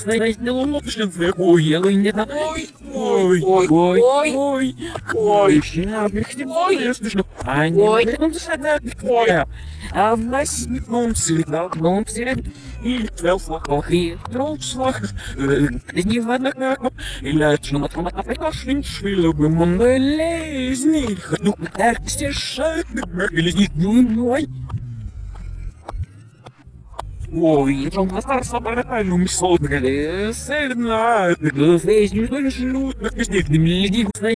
Ой, я не знаю. Ой, ой, ой, ой, ой, а в нас не среда, и твелфлах, и троллслах, не в одних или чему там отвлекашься, швиловым монолезни, ну, так стешат, или не ой, там остался параллельным сотгали, сэрна, фейс, не только шлют, на костях, не